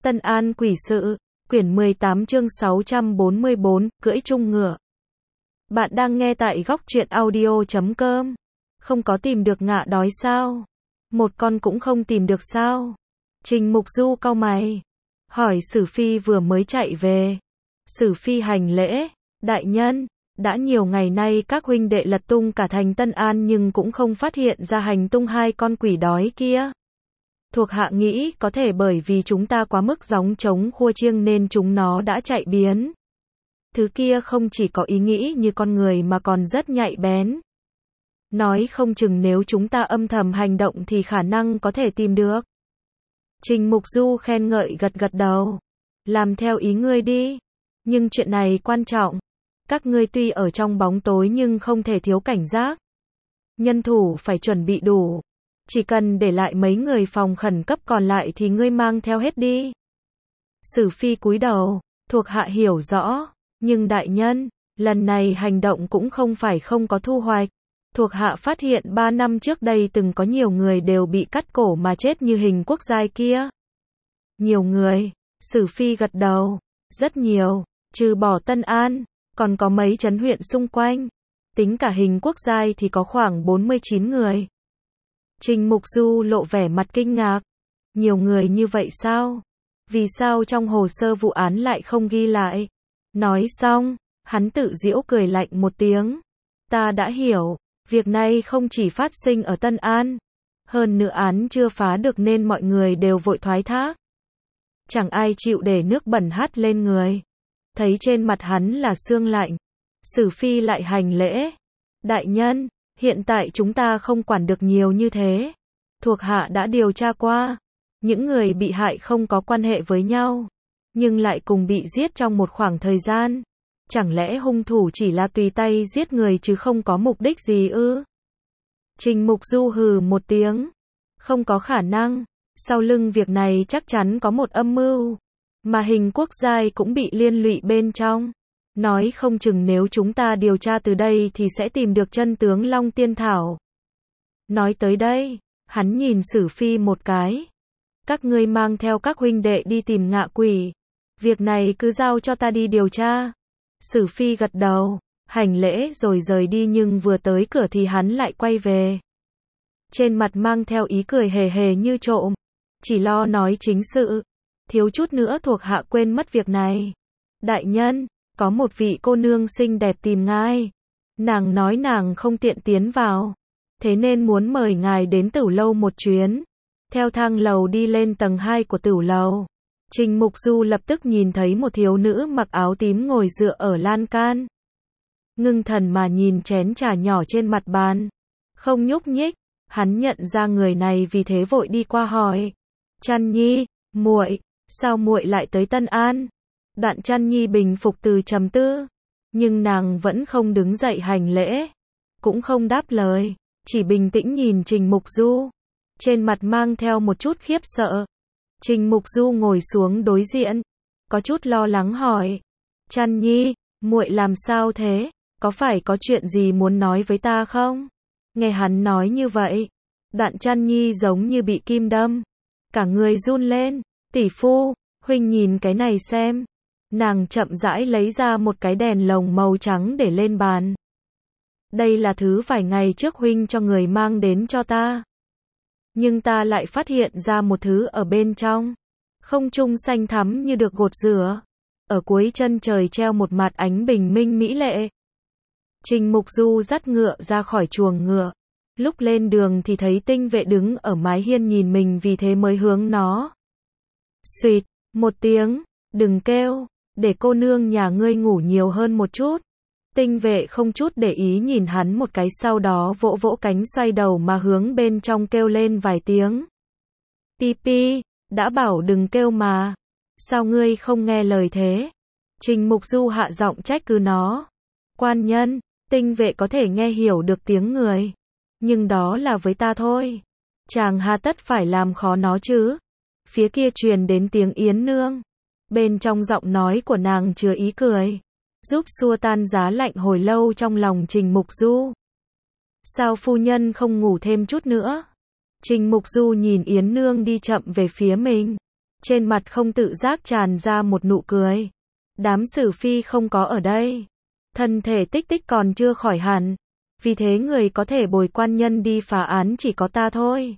Tân An quỷ sự, quyển 18 chương 644, cưỡi chung ngựa. Bạn đang nghe tại góc truyện audio.com. Không có tìm được ngạ đói sao? Một con cũng không tìm được sao? Trình Mục Du cau mày. Hỏi Sử Phi vừa mới chạy về. Sử Phi hành lễ. Đại nhân, đã nhiều ngày nay các huynh đệ lật tung cả thành Tân An nhưng cũng không phát hiện ra hành tung hai con quỷ đói kia. Thuộc hạ nghĩ có thể bởi vì chúng ta quá mức gióng trống khua chiêng nên chúng nó đã chạy biến. Thứ kia không chỉ có ý nghĩ như con người mà còn rất nhạy bén. Nói không chừng nếu chúng ta âm thầm hành động thì khả năng có thể tìm được. Trình Mục Du khen ngợi gật gật đầu. Làm theo ý ngươi đi. Nhưng chuyện này quan trọng. Các ngươi tuy ở trong bóng tối nhưng không thể thiếu cảnh giác. Nhân thủ phải chuẩn bị đủ. Chỉ cần để lại mấy người phòng khẩn cấp còn lại thì ngươi mang theo hết đi. Sử Phi cúi đầu, thuộc hạ hiểu rõ, nhưng đại nhân, lần này hành động cũng không phải không có thu hoạch. Thuộc hạ phát hiện 3 năm trước đây từng có nhiều người đều bị cắt cổ mà chết như hình quốc giai kia. Nhiều người, Sử Phi gật đầu, rất nhiều, trừ bỏ Tân An, còn có mấy trấn huyện xung quanh. Tính cả hình quốc giai thì có khoảng 49 người. Trình Mục Du lộ vẻ mặt kinh ngạc. Nhiều người như vậy sao? Vì sao trong hồ sơ vụ án lại không ghi lại? Nói xong, hắn tự giễu cười lạnh một tiếng. Ta đã hiểu, việc này không chỉ phát sinh ở Tân An. Hơn nữa án chưa phá được nên mọi người đều vội thoái thác. Chẳng ai chịu để nước bẩn hắt lên người. Thấy trên mặt hắn là sương lạnh. Sử Phi lại hành lễ. Đại nhân, hiện tại chúng ta không quản được nhiều như thế. Thuộc hạ đã điều tra qua. Những người bị hại không có quan hệ với nhau. Nhưng lại cùng bị giết trong một khoảng thời gian. Chẳng lẽ hung thủ chỉ là tùy tay giết người chứ không có mục đích gì ư? Trình Mục Du hừ một tiếng. Không có khả năng. Sau lưng việc này chắc chắn có một âm mưu. Mà hình quốc giai cũng bị liên lụy bên trong. Nói không chừng nếu chúng ta điều tra từ đây thì sẽ tìm được chân tướng Long Tiên Thảo. Nói tới đây, hắn nhìn Sử Phi một cái. Các ngươi mang theo các huynh đệ đi tìm ngạ quỷ. Việc này cứ giao cho ta đi điều tra. Sử Phi gật đầu, hành lễ rồi rời đi nhưng vừa tới cửa thì hắn lại quay về. Trên mặt mang theo ý cười hề hề như trộm. Chỉ lo nói chính sự. Thiếu chút nữa thuộc hạ quên mất việc này. Đại nhân, có một vị cô nương xinh đẹp tìm ngài. Nàng nói nàng không tiện tiến vào. Thế nên muốn mời ngài đến tửu lâu một chuyến. Theo thang lầu đi lên tầng 2 của tửu lầu. Trình Mục Du lập tức nhìn thấy một thiếu nữ mặc áo tím ngồi dựa ở lan can. Ngưng thần mà nhìn chén trà nhỏ trên mặt bàn. Không nhúc nhích. Hắn nhận ra người này vì thế vội đi qua hỏi. Trăn Nhi, muội, sao muội lại tới Tân An? Đặng Trăn Nhi bình phục từ trầm tư, nhưng nàng vẫn không đứng dậy hành lễ, cũng không đáp lời, chỉ bình tĩnh nhìn Trình Mục Du, trên mặt mang theo một chút khiếp sợ. Trình Mục Du ngồi xuống đối diện, có chút lo lắng hỏi, Trăn Nhi, muội làm sao thế? Có phải có chuyện gì muốn nói với ta không? Nghe hắn nói như vậy, Đặng Trăn Nhi giống như bị kim đâm, cả người run lên. Tỷ phu, huynh nhìn cái này xem. Nàng chậm rãi lấy ra một cái đèn lồng màu trắng để lên bàn. Đây là thứ vài ngày trước huynh cho người mang đến cho ta. Nhưng ta lại phát hiện ra một thứ ở bên trong. Không trung xanh thắm như được gột rửa. Ở cuối chân trời treo một mặt ánh bình minh mỹ lệ. Trình Mục Du dắt ngựa ra khỏi chuồng ngựa. Lúc lên đường thì thấy Tinh Vệ đứng ở mái hiên nhìn mình vì thế mới hướng nó. Xịt, một tiếng, đừng kêu, để cô nương nhà ngươi ngủ nhiều hơn một chút. Tinh Vệ không chút để ý nhìn hắn một cái sau đó vỗ vỗ cánh xoay đầu mà hướng bên trong kêu lên vài tiếng. Pi pi, đã bảo đừng kêu mà. Sao ngươi không nghe lời thế? Trình Mục Du hạ giọng trách cứ nó. Quan nhân, Tinh Vệ có thể nghe hiểu được tiếng người. Nhưng đó là với ta thôi. Chàng hà tất phải làm khó nó chứ. Phía kia truyền đến tiếng Yến Nương. Bên trong giọng nói của nàng chứa ý cười. Giúp xua tan giá lạnh hồi lâu trong lòng Trình Mục Du. Sao phu nhân không ngủ thêm chút nữa? Trình Mục Du nhìn Yến Nương đi chậm về phía mình. trên mặt không tự giác tràn ra một nụ cười. Đám Sử Phi không có ở đây. Thân thể Tích Tích còn chưa khỏi hẳn. Vì thế người có thể bồi quan nhân đi phá án chỉ có ta thôi.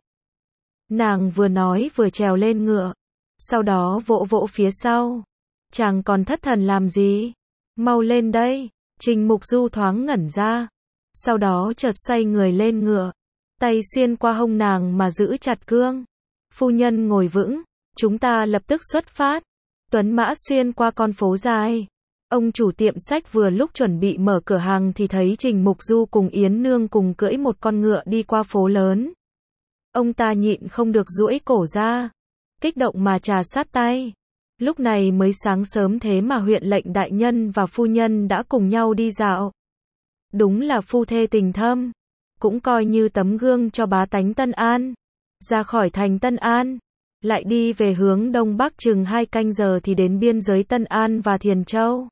Nàng vừa nói vừa trèo lên ngựa. Sau đó vỗ vỗ phía sau. Chàng còn thất thần làm gì? Mau lên đây. Trình Mục Du thoáng ngẩn ra. Sau đó chợt xoay người lên ngựa. Tay xuyên qua hông nàng mà giữ chặt cương. Phu nhân ngồi vững. Chúng ta lập tức xuất phát. Tuấn mã xuyên qua con phố dài. Ông chủ tiệm sách vừa lúc chuẩn bị mở cửa hàng thì thấy Trình Mục Du cùng Yến Nương cùng cưỡi một con ngựa đi qua phố lớn. Ông ta nhịn không được duỗi cổ ra. Kích động mà trà sát tay. Lúc này mới sáng sớm thế mà huyện lệnh đại nhân và phu nhân đã cùng nhau đi dạo. Đúng là phu thê tình thâm. Cũng coi như tấm gương cho bá tánh Tân An. Ra khỏi thành Tân An. Lại đi về hướng đông bắc chừng 2 canh giờ thì đến biên giới Tân An và Thiền Châu.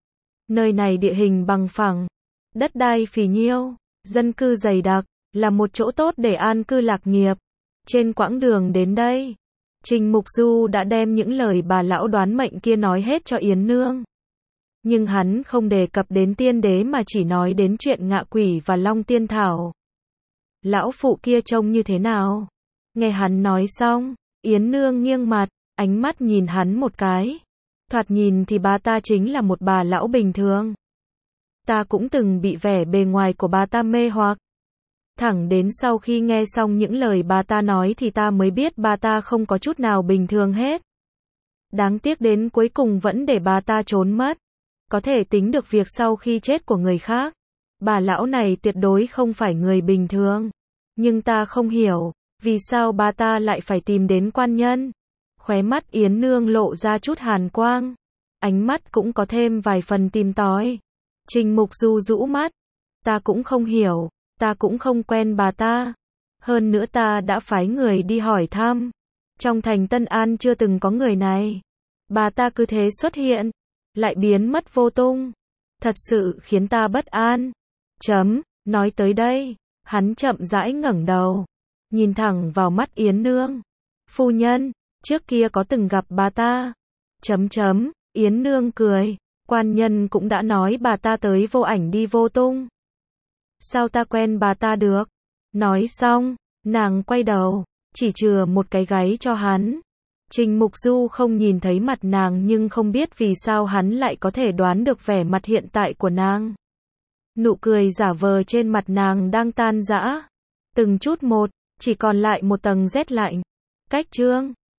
Nơi này địa hình bằng phẳng, đất đai phì nhiêu, dân cư dày đặc, là một chỗ tốt để an cư lạc nghiệp. Trên quãng đường đến đây, Trình Mục Du đã đem những lời bà lão đoán mệnh kia nói hết cho Yến Nương. Nhưng hắn không đề cập đến tiên đế mà chỉ nói đến chuyện ngạ quỷ và long tiên thảo. Lão phụ kia trông như thế nào? Nghe hắn nói xong, Yến Nương nghiêng mặt, ánh mắt nhìn hắn một cái. Thoạt nhìn thì bà ta chính là một bà lão bình thường. Ta cũng từng bị vẻ bề ngoài của bà ta mê hoặc. Thẳng đến sau khi nghe xong những lời bà ta nói thì ta mới biết bà ta không có chút nào bình thường hết. Đáng tiếc đến cuối cùng vẫn để bà ta trốn mất. Có thể tính được việc sau khi chết của người khác. Bà lão này tuyệt đối không phải người bình thường. Nhưng ta không hiểu, vì sao bà ta lại phải tìm đến quan nhân. Khóe mắt Yến Nương lộ ra chút hàn quang. Ánh mắt cũng có thêm vài phần tìm tòi. Trình Mục Du rũ mắt. Ta cũng không hiểu, ta cũng không quen bà ta. Hơn nữa ta đã phái người đi hỏi thăm. Trong thành Tân An chưa từng có người này. Bà ta cứ thế xuất hiện, lại biến mất vô tung. Thật sự khiến ta bất an. Nói tới đây, hắn chậm rãi ngẩng đầu. Nhìn thẳng vào mắt Yến Nương. Phu nhân, trước kia có từng gặp bà ta. Yến Nương cười. Quan nhân cũng đã nói bà ta tới vô ảnh đi vô tung. Sao ta quen bà ta được? Nói xong, nàng quay đầu, chỉ chừa một cái gáy cho hắn. Trình Mục Du không nhìn thấy mặt nàng nhưng không biết vì sao hắn lại có thể đoán được vẻ mặt hiện tại của nàng. Nụ cười giả vờ trên mặt nàng đang tan rã. Từng chút một, chỉ còn lại một tầng rét lạnh. Cách chương